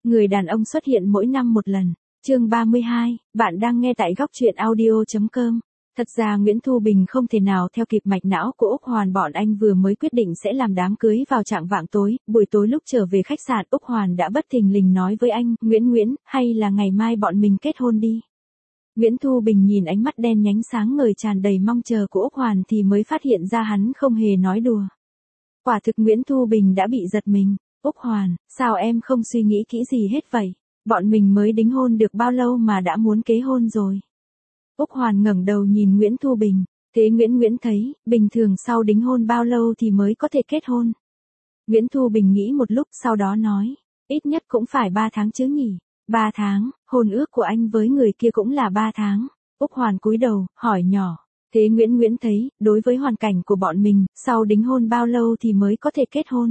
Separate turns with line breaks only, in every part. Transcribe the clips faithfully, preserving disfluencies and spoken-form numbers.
Người đàn ông xuất hiện mỗi năm một lần. Chương ba mươi hai, bạn đang nghe tại góc truyện audio chấm com. Thật ra Nguyễn Thu Bình không thể nào theo kịp mạch não của Úc Hoàn, bọn anh vừa mới quyết định sẽ làm đám cưới vào trạng vạng tối, buổi tối lúc trở về khách sạn Úc Hoàn đã bất thình lình nói với anh, Nguyễn Nguyễn, hay là ngày mai bọn mình kết hôn đi. Nguyễn Thu Bình nhìn ánh mắt đen nhánh sáng ngời tràn đầy mong chờ của Úc Hoàn thì mới phát hiện ra hắn không hề nói đùa. Quả thực Nguyễn Thu Bình đã bị giật mình. Úc Hoàn, sao em không suy nghĩ kỹ gì hết vậy? Bọn mình mới đính hôn được bao lâu mà đã muốn kế hôn rồi? Úc Hoàn ngẩng đầu nhìn Nguyễn Thu Bình. Thế Nguyễn Nguyễn thấy, bình thường sau đính hôn bao lâu thì mới có thể kết hôn? Nguyễn Thu Bình nghĩ một lúc sau đó nói, ít nhất cũng phải ba tháng chứ nhỉ? Ba tháng, hôn ước của anh với người kia cũng là ba tháng. Úc Hoàn cúi đầu, hỏi nhỏ. Thế Nguyễn Nguyễn thấy, đối với hoàn cảnh của bọn mình, sau đính hôn bao lâu thì mới có thể kết hôn?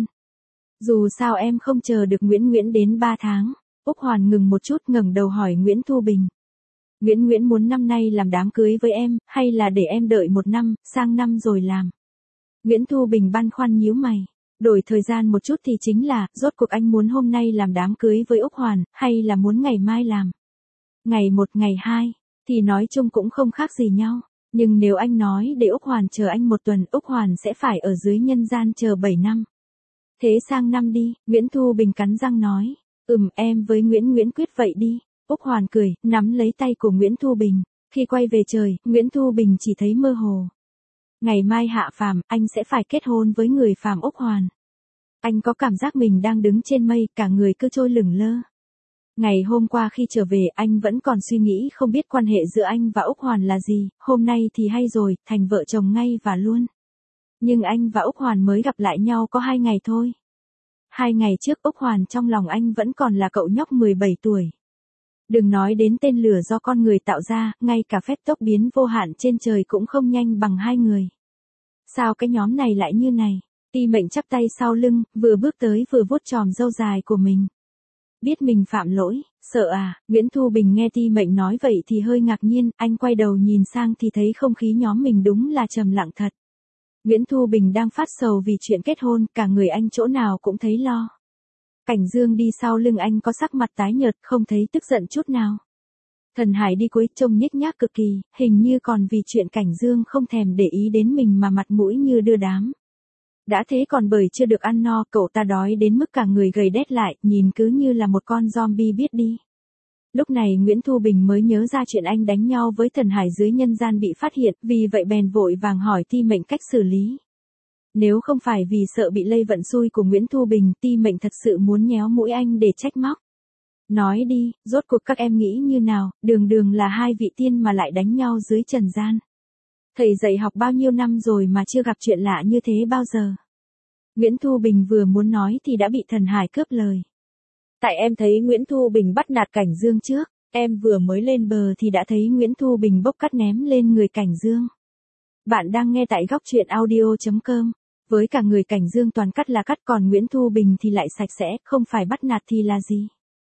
Dù sao em không chờ được Nguyễn Nguyễn đến ba tháng. Úc Hoàn ngừng một chút ngẩng đầu hỏi Nguyễn Thu Bình. Nguyễn Nguyễn muốn năm nay làm đám cưới với em, hay là để em đợi một năm, sang năm rồi làm? Nguyễn Thu Bình băn khoăn nhíu mày. Đổi thời gian một chút thì chính là, rốt cuộc anh muốn hôm nay làm đám cưới với Úc Hoàn, hay là muốn ngày mai làm? Ngày một ngày hai, thì nói chung cũng không khác gì nhau. Nhưng nếu anh nói để Úc Hoàn chờ anh một tuần, Úc Hoàn sẽ phải ở dưới nhân gian chờ bảy năm. Thế sang năm đi, Nguyễn Thu Bình cắn răng nói. Ừm, em với Nguyễn Nguyễn quyết vậy đi. Úc Hoàn cười, nắm lấy tay của Nguyễn Thu Bình. Khi quay về trời, Nguyễn Thu Bình chỉ thấy mơ hồ. Ngày mai hạ phàm, anh sẽ phải kết hôn với người phàm Úc Hoàn. Anh có cảm giác mình đang đứng trên mây, cả người cứ trôi lửng lơ. Ngày hôm qua khi trở về anh vẫn còn suy nghĩ không biết quan hệ giữa anh và Úc Hoàn là gì, hôm nay thì hay rồi, thành vợ chồng ngay và luôn. Nhưng anh và Úc Hoàn mới gặp lại nhau có hai ngày thôi. Hai ngày trước Úc Hoàn trong lòng anh vẫn còn là cậu nhóc mười bảy tuổi. Đừng nói đến tên lửa do con người tạo ra, ngay cả phép tốc biến vô hạn trên trời cũng không nhanh bằng hai người. Sao cái nhóm này lại như này? Ti Mệnh chắp tay sau lưng, vừa bước tới vừa vuốt chòm râu dài của mình. Biết mình phạm lỗi, sợ à? Nguyễn Thu Bình nghe Ti Mệnh nói vậy thì hơi ngạc nhiên, anh quay đầu nhìn sang thì thấy không khí nhóm mình đúng là trầm lặng thật. Nguyễn Thu Bình đang phát sầu vì chuyện kết hôn, cả người anh chỗ nào cũng thấy lo. Cảnh Dương đi sau lưng anh có sắc mặt tái nhợt, không thấy tức giận chút nào. Thần Hải đi cuối trông nhếch nhác cực kỳ, hình như còn vì chuyện Cảnh Dương không thèm để ý đến mình mà mặt mũi như đưa đám. Đã thế còn bởi chưa được ăn no, cậu ta đói đến mức cả người gầy đét lại, nhìn cứ như là một con zombie biết đi. Lúc này Nguyễn Thu Bình mới nhớ ra chuyện anh đánh nhau với Thần Hải dưới nhân gian bị phát hiện, vì vậy bèn vội vàng hỏi Ti Mệnh cách xử lý. Nếu không phải vì sợ bị lây vận xui của Nguyễn Thu Bình, Ti Mệnh thật sự muốn nhéo mũi anh để trách móc. Nói đi, rốt cuộc các em nghĩ như nào, đường đường là hai vị tiên mà lại đánh nhau dưới trần gian. Thầy dạy học bao nhiêu năm rồi mà chưa gặp chuyện lạ như thế bao giờ. Nguyễn Thu Bình vừa muốn nói thì đã bị Thần Hải cướp lời. Tại em thấy Nguyễn Thu Bình bắt nạt Cảnh Dương trước, em vừa mới lên bờ thì đã thấy Nguyễn Thu Bình bốc cát ném lên người Cảnh Dương. Bạn đang nghe tại góc truyện audio chấm com. Với cả người Cảnh Dương toàn cắt là cắt, còn Nguyễn Thu Bình thì lại sạch sẽ, không phải bắt nạt thì là gì.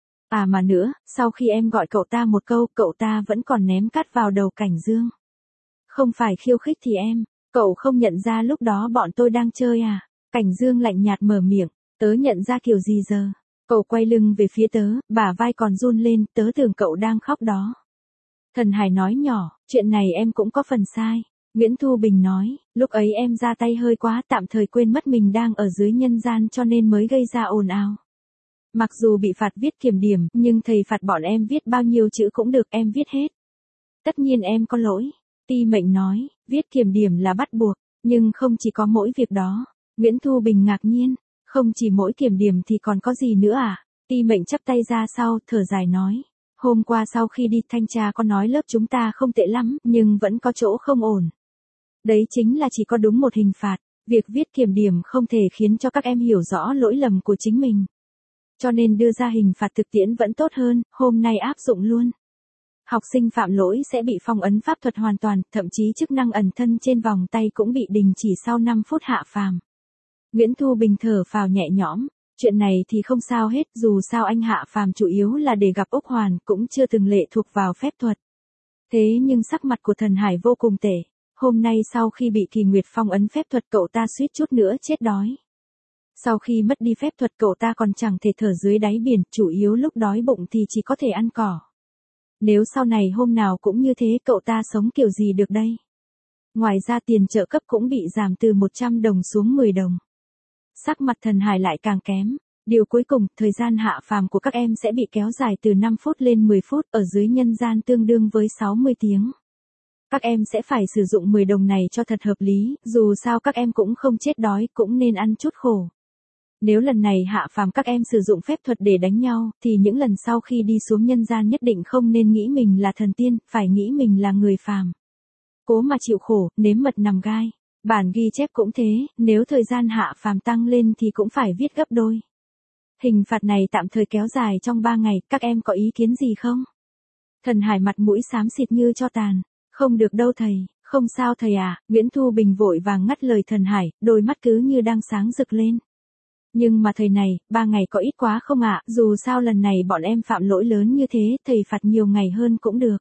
À mà nữa, sau khi em gọi cậu ta một câu, cậu ta vẫn còn ném cát vào đầu Cảnh Dương. Không phải khiêu khích thì em, cậu không nhận ra lúc đó bọn tôi đang chơi à? Cảnh Dương lạnh nhạt mở miệng, tớ nhận ra kiểu gì giờ? Cậu quay lưng về phía tớ, bả vai còn run lên, tớ tưởng cậu đang khóc đó. Thần Hải nói nhỏ, chuyện này em cũng có phần sai. Nguyễn Thu Bình nói, lúc ấy em ra tay hơi quá, tạm thời quên mất mình đang ở dưới nhân gian cho nên mới gây ra ồn ào. Mặc dù bị phạt viết kiểm điểm, nhưng thầy phạt bọn em viết bao nhiêu chữ cũng được, em viết hết. Tất nhiên em có lỗi. Ti Mệnh nói, viết kiểm điểm là bắt buộc, nhưng không chỉ có mỗi việc đó. Nguyễn Thu Bình ngạc nhiên, không chỉ mỗi kiểm điểm thì còn có gì nữa à? Ti Mệnh chắp tay ra sau, thở dài nói. Hôm qua sau khi đi thanh tra có nói lớp chúng ta không tệ lắm, nhưng vẫn có chỗ không ổn. Đấy chính là chỉ có đúng một hình phạt, việc viết kiểm điểm không thể khiến cho các em hiểu rõ lỗi lầm của chính mình. Cho nên đưa ra hình phạt thực tiễn vẫn tốt hơn, hôm nay áp dụng luôn. Học sinh phạm lỗi sẽ bị phong ấn pháp thuật hoàn toàn, thậm chí chức năng ẩn thân trên vòng tay cũng bị đình chỉ sau năm phút hạ phàm. Nguyễn Thu Bình thở phào nhẹ nhõm, chuyện này thì không sao hết, dù sao anh hạ phàm chủ yếu là để gặp Úc Hoàn, cũng chưa từng lệ thuộc vào phép thuật. Thế nhưng sắc mặt của Thần Hải vô cùng tệ. Hôm nay sau khi bị Kỳ Nguyệt phong ấn phép thuật, cậu ta suýt chút nữa chết đói. Sau khi mất đi phép thuật cậu ta còn chẳng thể thở dưới đáy biển, chủ yếu lúc đói bụng thì chỉ có thể ăn cỏ. Nếu sau này hôm nào cũng như thế cậu ta sống kiểu gì được đây? Ngoài ra tiền trợ cấp cũng bị giảm từ một trăm đồng xuống mười đồng. Sắc mặt Thần Hải lại càng kém. Điều cuối cùng, thời gian hạ phàm của các em sẽ bị kéo dài từ năm phút lên mười phút, ở dưới nhân gian tương đương với sáu mươi tiếng. Các em sẽ phải sử dụng mười đồng này cho thật hợp lý, dù sao các em cũng không chết đói, cũng nên ăn chút khổ. Nếu lần này hạ phàm các em sử dụng phép thuật để đánh nhau, thì những lần sau khi đi xuống nhân gian nhất định không nên nghĩ mình là thần tiên, phải nghĩ mình là người phàm. Cố mà chịu khổ, nếm mật nằm gai. Bản ghi chép cũng thế, nếu thời gian hạ phàm tăng lên thì cũng phải viết gấp đôi. Hình phạt này tạm thời kéo dài trong ba ngày, các em có ý kiến gì không? Thần Hải mặt mũi xám xịt như tro tàn. Không được đâu thầy, không sao thầy à, Nguyễn Thu Bình vội vàng ngắt lời Thần Hải, đôi mắt cứ như đang sáng rực lên. Nhưng mà thầy này, ba ngày có ít quá không ạ, dù sao lần này bọn em phạm lỗi lớn như thế, thầy phạt nhiều ngày hơn cũng được.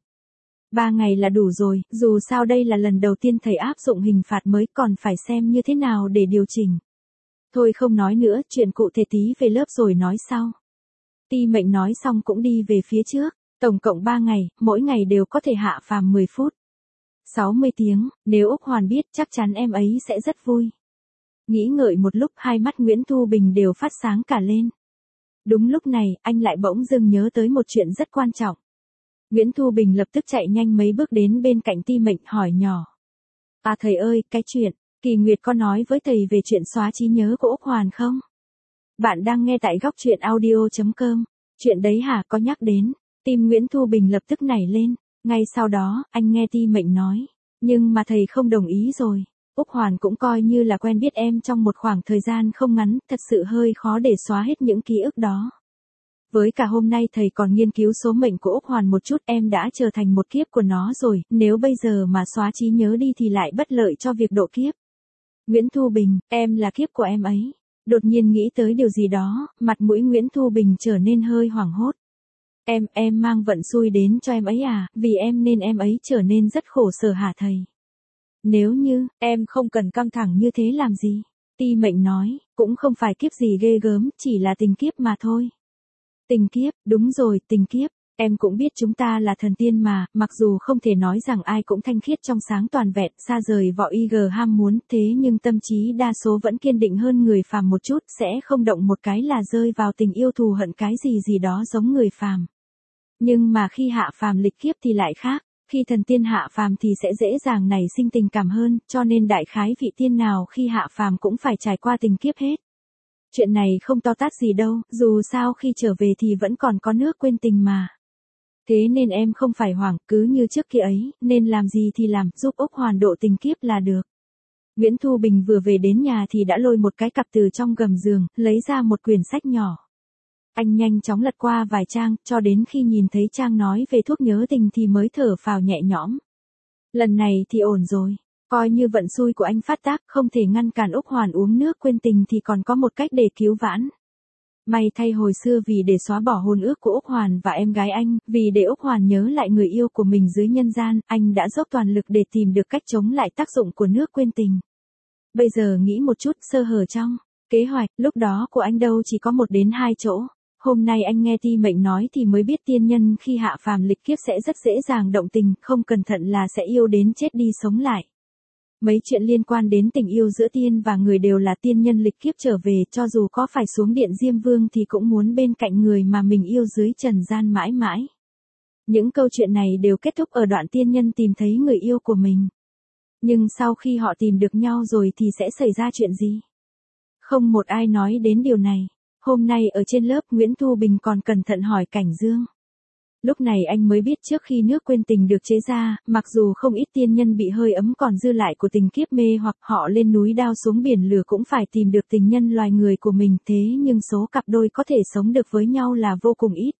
Ba ngày là đủ rồi, dù sao đây là lần đầu tiên thầy áp dụng hình phạt mới, còn phải xem như thế nào để điều chỉnh. Thôi không nói nữa, chuyện cụ thể tí về lớp rồi nói sau. Ti Mệnh nói xong cũng đi về phía trước, tổng cộng ba ngày, mỗi ngày đều có thể hạ phàm mười phút. sáu mươi tiếng, nếu Úc Hoàn biết chắc chắn em ấy sẽ rất vui. Nghĩ ngợi một lúc hai mắt Nguyễn Thu Bình đều phát sáng cả lên. Đúng lúc này, anh lại bỗng dưng nhớ tới một chuyện rất quan trọng. Nguyễn Thu Bình lập tức chạy nhanh mấy bước đến bên cạnh Ti Mệnh hỏi nhỏ. À thầy ơi, cái chuyện, Kỳ Nguyệt có nói với thầy về chuyện xóa trí nhớ của Úc Hoàn không? Bạn đang nghe tại góc truyện audio chấm com. Chuyện đấy hả, có nhắc đến. Tim Nguyễn Thu Bình lập tức nảy lên. Ngay sau đó, anh nghe Ti Mệnh nói. Nhưng mà thầy không đồng ý rồi. Úc Hoàn cũng coi như là quen biết em trong một khoảng thời gian không ngắn, thật sự hơi khó để xóa hết những ký ức đó. Với cả hôm nay thầy còn nghiên cứu số mệnh của Úc Hoàn một chút, em đã trở thành một kiếp của nó rồi, nếu bây giờ mà xóa trí nhớ đi thì lại bất lợi cho việc độ kiếp. Nguyễn Thu Bình, em là kiếp của em ấy. Đột nhiên nghĩ tới điều gì đó, mặt mũi Nguyễn Thu Bình trở nên hơi hoảng hốt. Em, em mang vận xui đến cho em ấy à, vì em nên em ấy trở nên rất khổ sở hả thầy? Nếu như, em không cần căng thẳng như thế làm gì? Ti Mệnh nói, cũng không phải kiếp gì ghê gớm, chỉ là tình kiếp mà thôi. Tình kiếp, đúng rồi, tình kiếp. Em cũng biết chúng ta là thần tiên mà, mặc dù không thể nói rằng ai cũng thanh khiết trong sáng toàn vẹn, xa rời vỏ y gờ ham muốn, thế nhưng tâm trí đa số vẫn kiên định hơn người phàm một chút, sẽ không động một cái là rơi vào tình yêu thù hận cái gì gì đó giống người phàm. Nhưng mà khi hạ phàm lịch kiếp thì lại khác, khi thần tiên hạ phàm thì sẽ dễ dàng nảy sinh tình cảm hơn, cho nên đại khái vị tiên nào khi hạ phàm cũng phải trải qua tình kiếp hết. Chuyện này không to tát gì đâu, dù sao khi trở về thì vẫn còn có nước quên tình mà. Thế nên em không phải hoảng, cứ như trước kia ấy, nên làm gì thì làm, giúp Úc Hoàn độ tình kiếp là được. Nguyễn Thu Bình vừa về đến nhà thì đã lôi một cái cặp từ trong gầm giường, lấy ra một quyển sách nhỏ. Anh nhanh chóng lật qua vài trang, cho đến khi nhìn thấy trang nói về thuốc nhớ tình thì mới thở phào nhẹ nhõm. Lần này thì ổn rồi, coi như vận xui của anh phát tác, không thể ngăn cản Úc Hoàn uống nước quên tình thì còn có một cách để cứu vãn. May thay hồi xưa vì để xóa bỏ hôn ước của Úc Hoàn và em gái anh, vì để Úc Hoàn nhớ lại người yêu của mình dưới nhân gian, anh đã dốc toàn lực để tìm được cách chống lại tác dụng của nước quên tình. Bây giờ nghĩ một chút, sơ hở trong kế hoạch lúc đó của anh đâu chỉ có một đến hai chỗ. Hôm nay anh nghe Ti Mệnh nói thì mới biết tiên nhân khi hạ phàm lịch kiếp sẽ rất dễ dàng động tình, không cẩn thận là sẽ yêu đến chết đi sống lại. Mấy chuyện liên quan đến tình yêu giữa tiên và người đều là tiên nhân lịch kiếp trở về, cho dù có phải xuống điện Diêm Vương thì cũng muốn bên cạnh người mà mình yêu dưới trần gian mãi mãi. Những câu chuyện này đều kết thúc ở đoạn tiên nhân tìm thấy người yêu của mình. Nhưng sau khi họ tìm được nhau rồi thì sẽ xảy ra chuyện gì? Không một ai nói đến điều này. Hôm nay ở trên lớp Nguyễn Thu Bình còn cẩn thận hỏi Cảnh Dương. Lúc này anh mới biết trước khi nước quên tình được chế ra, mặc dù không ít tiên nhân bị hơi ấm còn dư lại của tình kiếp mê hoặc họ lên núi đao xuống biển lửa cũng phải tìm được tình nhân loài người của mình, thế nhưng số cặp đôi có thể sống được với nhau là vô cùng ít.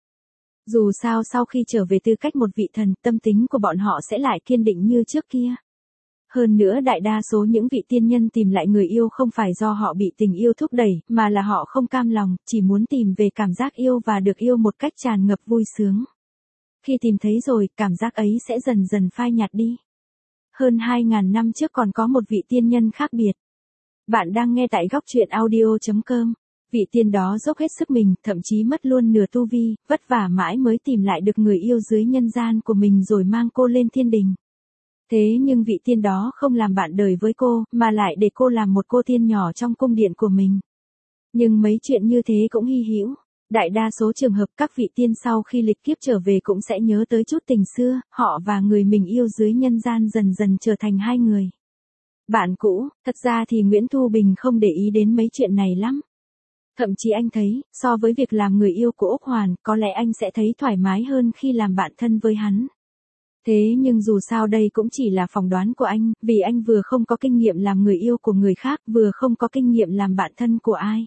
Dù sao sau khi trở về tư cách một vị thần, tâm tính của bọn họ sẽ lại kiên định như trước kia. Hơn nữa đại đa số những vị tiên nhân tìm lại người yêu không phải do họ bị tình yêu thúc đẩy, mà là họ không cam lòng, chỉ muốn tìm về cảm giác yêu và được yêu một cách tràn ngập vui sướng. Khi tìm thấy rồi, cảm giác ấy sẽ dần dần phai nhạt đi. Hơn hai ngàn năm trước còn có một vị tiên nhân khác biệt. Bạn đang nghe tại góc truyện audio chấm com. Vị tiên đó dốc hết sức mình, thậm chí mất luôn nửa tu vi, vất vả mãi mới tìm lại được người yêu dưới nhân gian của mình rồi mang cô lên thiên đình. Thế nhưng vị tiên đó không làm bạn đời với cô, mà lại để cô làm một cô tiên nhỏ trong cung điện của mình. Nhưng mấy chuyện như thế cũng hy hữu. Đại đa số trường hợp các vị tiên sau khi lịch kiếp trở về cũng sẽ nhớ tới chút tình xưa, họ và người mình yêu dưới nhân gian dần dần trở thành hai người bạn cũ. Thật ra thì Nguyễn Thu Bình không để ý đến mấy chuyện này lắm. Thậm chí anh thấy, so với việc làm người yêu của Úc Hoàn, có lẽ anh sẽ thấy thoải mái hơn khi làm bạn thân với hắn. Thế nhưng dù sao đây cũng chỉ là phỏng đoán của anh, vì anh vừa không có kinh nghiệm làm người yêu của người khác, vừa không có kinh nghiệm làm bạn thân của ai.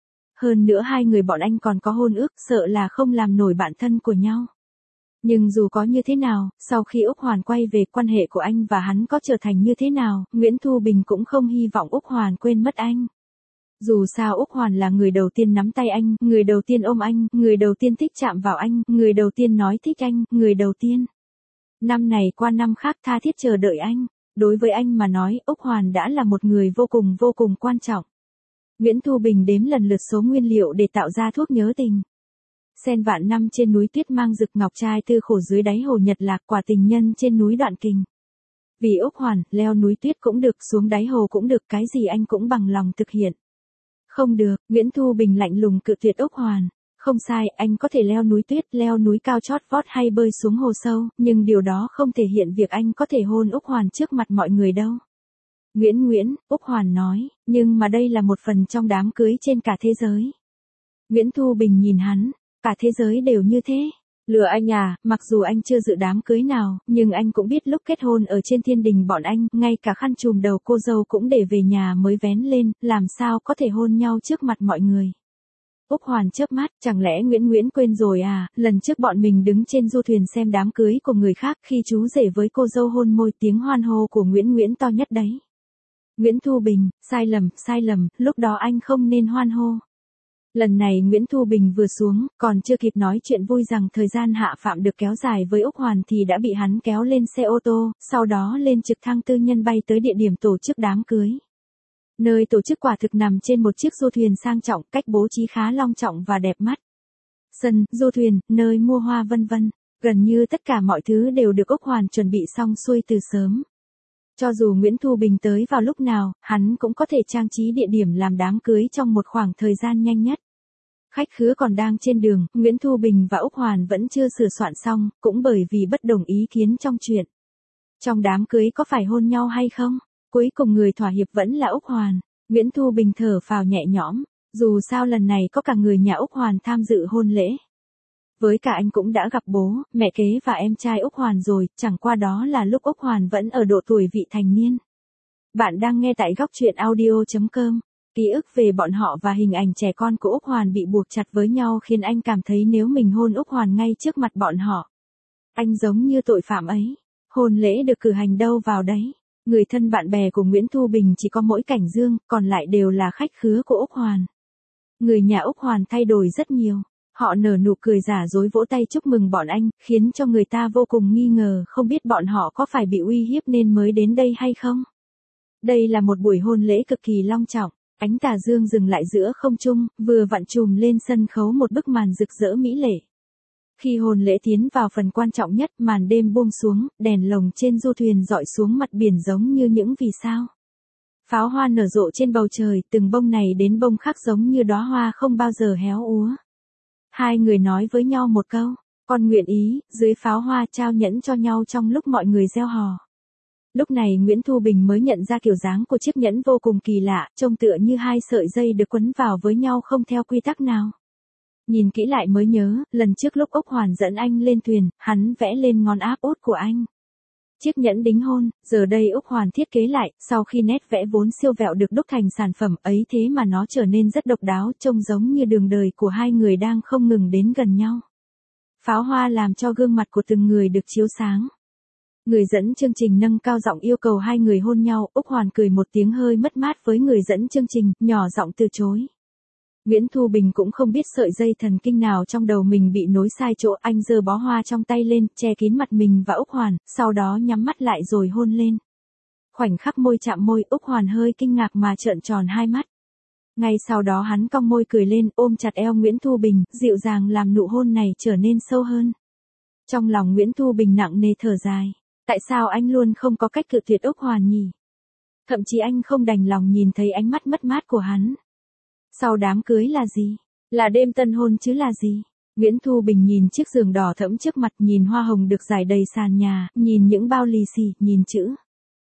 Hơn nữa hai người bọn anh còn có hôn ước, sợ là không làm nổi bạn thân của nhau. Nhưng dù có như thế nào, sau khi Úc Hoàn quay về, quan hệ của anh và hắn có trở thành như thế nào, Nguyễn Thu Bình cũng không hy vọng Úc Hoàn quên mất anh. Dù sao Úc Hoàn là người đầu tiên nắm tay anh, người đầu tiên ôm anh, người đầu tiên thích chạm vào anh, người đầu tiên nói thích anh, người đầu tiên. Năm này qua năm khác tha thiết chờ đợi anh. Đối với anh mà nói, Úc Hoàn đã là một người vô cùng vô cùng quan trọng. Nguyễn Thu Bình đếm lần lượt số nguyên liệu để tạo ra thuốc nhớ tình. Sen vạn năm trên núi tuyết mang rực, ngọc trai tư khổ dưới đáy hồ nhật lạc, quả tình nhân trên núi đoạn kình. Vì Úc Hoàn, leo núi tuyết cũng được, xuống đáy hồ cũng được, cái gì anh cũng bằng lòng thực hiện. Không được, Nguyễn Thu Bình lạnh lùng cự tuyệt Úc Hoàn. Không sai, anh có thể leo núi tuyết, leo núi cao chót vót hay bơi xuống hồ sâu, nhưng điều đó không thể hiện việc anh có thể hôn Úc Hoàn trước mặt mọi người đâu. Nguyễn Nguyễn, Úc Hoàn nói, nhưng mà đây là một phần trong đám cưới trên cả thế giới. Nguyễn Thu Bình nhìn hắn, cả thế giới đều như thế. Lừa anh à, mặc dù anh chưa dự đám cưới nào, nhưng anh cũng biết lúc kết hôn ở trên thiên đình bọn anh, ngay cả khăn trùm đầu cô dâu cũng để về nhà mới vén lên, làm sao có thể hôn nhau trước mặt mọi người. Úc Hoàn chớp mắt, chẳng lẽ Nguyễn Nguyễn quên rồi à, lần trước bọn mình đứng trên du thuyền xem đám cưới của người khác, khi chú rể với cô dâu hôn môi, tiếng hoan hô của Nguyễn Nguyễn to nhất đấy. Nguyễn Thu Bình, sai lầm, sai lầm, lúc đó anh không nên hoan hô. Lần này Nguyễn Thu Bình vừa xuống, còn chưa kịp nói chuyện vui rằng thời gian hạ phạm được kéo dài với Úc Hoàn thì đã bị hắn kéo lên xe ô tô, sau đó lên trực thăng tư nhân bay tới địa điểm tổ chức đám cưới. Nơi tổ chức quả thực nằm trên một chiếc du thuyền sang trọng, cách bố trí khá long trọng và đẹp mắt. Sân, du thuyền, nơi mua hoa vân vân, gần như tất cả mọi thứ đều được Úc Hoàn chuẩn bị xong xuôi từ sớm. Cho dù Nguyễn Thu Bình tới vào lúc nào, hắn cũng có thể trang trí địa điểm làm đám cưới trong một khoảng thời gian nhanh nhất. Khách khứa còn đang trên đường, Nguyễn Thu Bình và Úc Hoàn vẫn chưa sửa soạn xong, cũng bởi vì bất đồng ý kiến trong chuyện. Trong đám cưới có phải hôn nhau hay không? Cuối cùng người thỏa hiệp vẫn là Úc Hoàn. Nguyễn Thu Bình thở phào nhẹ nhõm, dù sao lần này có cả người nhà Úc Hoàn tham dự hôn lễ. Với cả anh cũng đã gặp bố, mẹ kế và em trai Úc Hoàn rồi, chẳng qua đó là lúc Úc Hoàn vẫn ở độ tuổi vị thành niên. Bạn đang nghe tại góc truyện audio chấm com. Ký ức về bọn họ và hình ảnh trẻ con của Úc Hoàn bị buộc chặt với nhau khiến anh cảm thấy nếu mình hôn Úc Hoàn ngay trước mặt bọn họ, anh giống như tội phạm ấy. Hôn lễ được cử hành đâu vào đấy. Người thân bạn bè của Nguyễn Thu Bình chỉ có mỗi Cảnh Dương, còn lại đều là khách khứa của Úc Hoàn. Người nhà Úc Hoàn thay đổi rất nhiều. Họ nở nụ cười giả dối vỗ tay chúc mừng bọn anh, khiến cho người ta vô cùng nghi ngờ không biết bọn họ có phải bị uy hiếp nên mới đến đây hay không. Đây là một buổi hôn lễ cực kỳ long trọng. Ánh tà dương dừng lại giữa không trung, vừa vặn chùm lên sân khấu một bức màn rực rỡ mỹ lệ. Khi hôn lễ tiến vào phần quan trọng nhất, màn đêm buông xuống, đèn lồng trên du thuyền dọi xuống mặt biển giống như những vì sao. Pháo hoa nở rộ trên bầu trời, từng bông này đến bông khác giống như đóa hoa không bao giờ héo úa. Hai người nói với nhau một câu, con nguyện ý, dưới pháo hoa trao nhẫn cho nhau trong lúc mọi người reo hò. Lúc này Nguyễn Thu Bình mới nhận ra kiểu dáng của chiếc nhẫn vô cùng kỳ lạ, trông tựa như hai sợi dây được quấn vào với nhau không theo quy tắc nào. Nhìn kỹ lại mới nhớ, lần trước lúc Úc Hoàn dẫn anh lên thuyền, hắn vẽ lên ngón áp út của anh chiếc nhẫn đính hôn, giờ đây Úc Hoàn thiết kế lại, sau khi nét vẽ vốn siêu vẹo được đúc thành sản phẩm ấy thế mà nó trở nên rất độc đáo, trông giống như đường đời của hai người đang không ngừng đến gần nhau. Pháo hoa làm cho gương mặt của từng người được chiếu sáng. Người dẫn chương trình nâng cao giọng yêu cầu hai người hôn nhau, Úc Hoàn cười một tiếng hơi mất mát với người dẫn chương trình, nhỏ giọng từ chối. Nguyễn Thu Bình cũng không biết sợi dây thần kinh nào trong đầu mình bị nối sai chỗ, anh giơ bó hoa trong tay lên, che kín mặt mình và Úc Hoàn, sau đó nhắm mắt lại rồi hôn lên. Khoảnh khắc môi chạm môi, Úc Hoàn hơi kinh ngạc mà trợn tròn hai mắt. Ngay sau đó hắn cong môi cười lên, ôm chặt eo Nguyễn Thu Bình, dịu dàng làm nụ hôn này trở nên sâu hơn. Trong lòng Nguyễn Thu Bình nặng nề thở dài. Tại sao anh luôn không có cách cự tuyệt Úc Hoàn nhỉ? Thậm chí anh không đành lòng nhìn thấy ánh mắt mất mát của hắn. Sau đám cưới là gì? Là đêm tân hôn chứ là gì? Nguyễn Thu Bình nhìn chiếc giường đỏ thẫm trước mặt, nhìn hoa hồng được rải đầy sàn nhà, nhìn những bao lì xì, nhìn chữ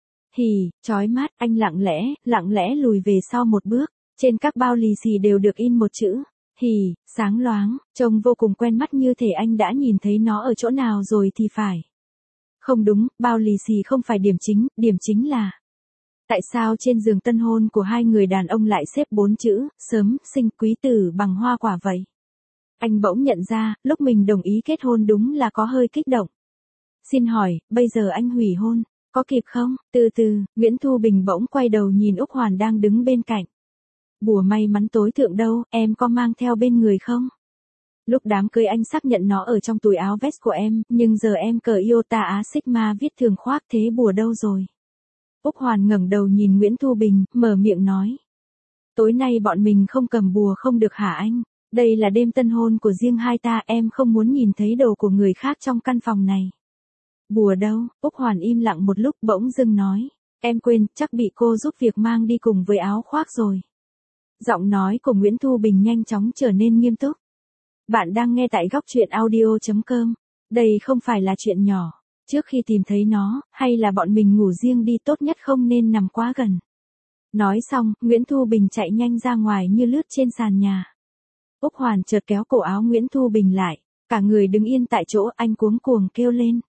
hỉ, chói mắt, anh lặng lẽ, lặng lẽ lùi về sau một bước. Trên các bao lì xì đều được in một chữ hỉ, sáng loáng, trông vô cùng quen mắt, như thể anh đã nhìn thấy nó ở chỗ nào rồi thì phải. Không đúng, bao lì xì không phải điểm chính, điểm chính là tại sao trên giường tân hôn của hai người đàn ông lại xếp bốn chữ, sớm, sinh, quý tử bằng hoa quả vậy? Anh bỗng nhận ra, lúc mình đồng ý kết hôn đúng là có hơi kích động. Xin hỏi, bây giờ anh hủy hôn, có kịp không? Từ từ, Nguyễn Thu Bình bỗng quay đầu nhìn Úc Hoàn đang đứng bên cạnh. Bùa may mắn tối thượng đâu, em có mang theo bên người không? Lúc đám cưới anh xác nhận nó ở trong túi áo vest của em, nhưng giờ em cờ Iota Á Sigma viết thường khoác, thế bùa đâu rồi? Úc Hoàn ngẩng đầu nhìn Nguyễn Thu Bình, mở miệng nói. Tối nay bọn mình không cầm bùa không được hả anh? Đây là đêm tân hôn của riêng hai ta, em không muốn nhìn thấy đồ của người khác trong căn phòng này. Bùa đâu? Úc Hoàn im lặng một lúc bỗng dưng nói. Em quên, chắc bị cô giúp việc mang đi cùng với áo khoác rồi. Giọng nói của Nguyễn Thu Bình nhanh chóng trở nên nghiêm túc. Bạn đang nghe tại góc truyện audio chấm com. Đây không phải là chuyện nhỏ. Trước khi tìm thấy nó, hay là bọn mình ngủ riêng đi, tốt nhất không nên nằm quá gần. Nói xong, Nguyễn Thu Bình chạy nhanh ra ngoài như lướt trên sàn nhà. Úc Hoàn chợt kéo cổ áo Nguyễn Thu Bình lại. Cả người đứng yên tại chỗ, anh cuống cuồng kêu lên.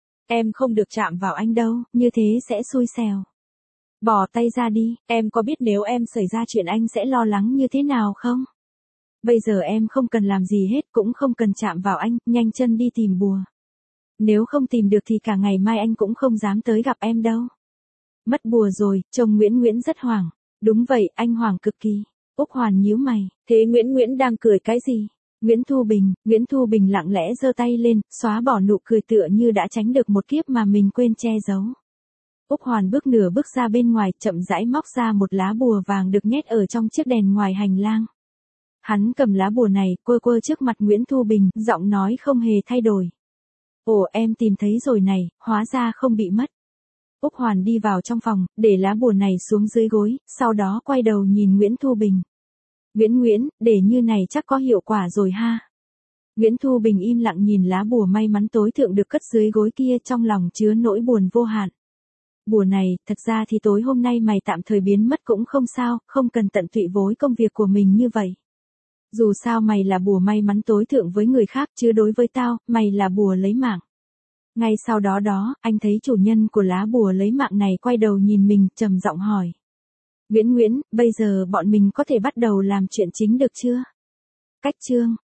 Em không được chạm vào anh đâu, như thế sẽ xui xẻo. Bỏ tay ra đi, em có biết nếu em xảy ra chuyện anh sẽ lo lắng như thế nào không? Bây giờ em không cần làm gì hết, cũng không cần chạm vào anh, nhanh chân đi tìm bùa. Nếu không tìm được thì cả ngày mai anh cũng không dám tới gặp em đâu. Mất bùa rồi, chồng Nguyễn Nguyễn rất hoảng. Đúng vậy, anh hoảng cực kỳ. Úc Hoàn nhíu mày, thế Nguyễn Nguyễn đang cười cái gì? Nguyễn Thu Bình, Nguyễn Thu Bình lặng lẽ giơ tay lên, xóa bỏ nụ cười tựa như đã tránh được một kiếp mà mình quên che giấu. Úc Hoàn bước nửa bước ra bên ngoài, chậm rãi móc ra một lá bùa vàng được nhét ở trong chiếc đèn ngoài hành lang. Hắn cầm lá bùa này, quơ quơ trước mặt Nguyễn Thu Bình, giọng nói không hề thay đổi. Ồ, em tìm thấy rồi này, hóa ra không bị mất. Úc Hoàn đi vào trong phòng, để lá bùa này xuống dưới gối, sau đó quay đầu nhìn Nguyễn Thu Bình. Nguyễn Nguyễn, để như này chắc có hiệu quả rồi ha. Nguyễn Thu Bình im lặng nhìn lá bùa may mắn tối thượng được cất dưới gối kia, trong lòng chứa nỗi buồn vô hạn. Bùa này, thật ra thì tối hôm nay mày tạm thời biến mất cũng không sao, không cần tận tụy với công việc của mình như vậy. Dù sao mày là bùa may mắn tối thượng với người khác, chứ đối với tao, mày là bùa lấy mạng. Ngay sau đó đó, anh thấy chủ nhân của lá bùa lấy mạng này quay đầu nhìn mình, trầm giọng hỏi. Nguyễn Nguyễn, bây giờ bọn mình có thể bắt đầu làm chuyện chính được chưa? Cách chương.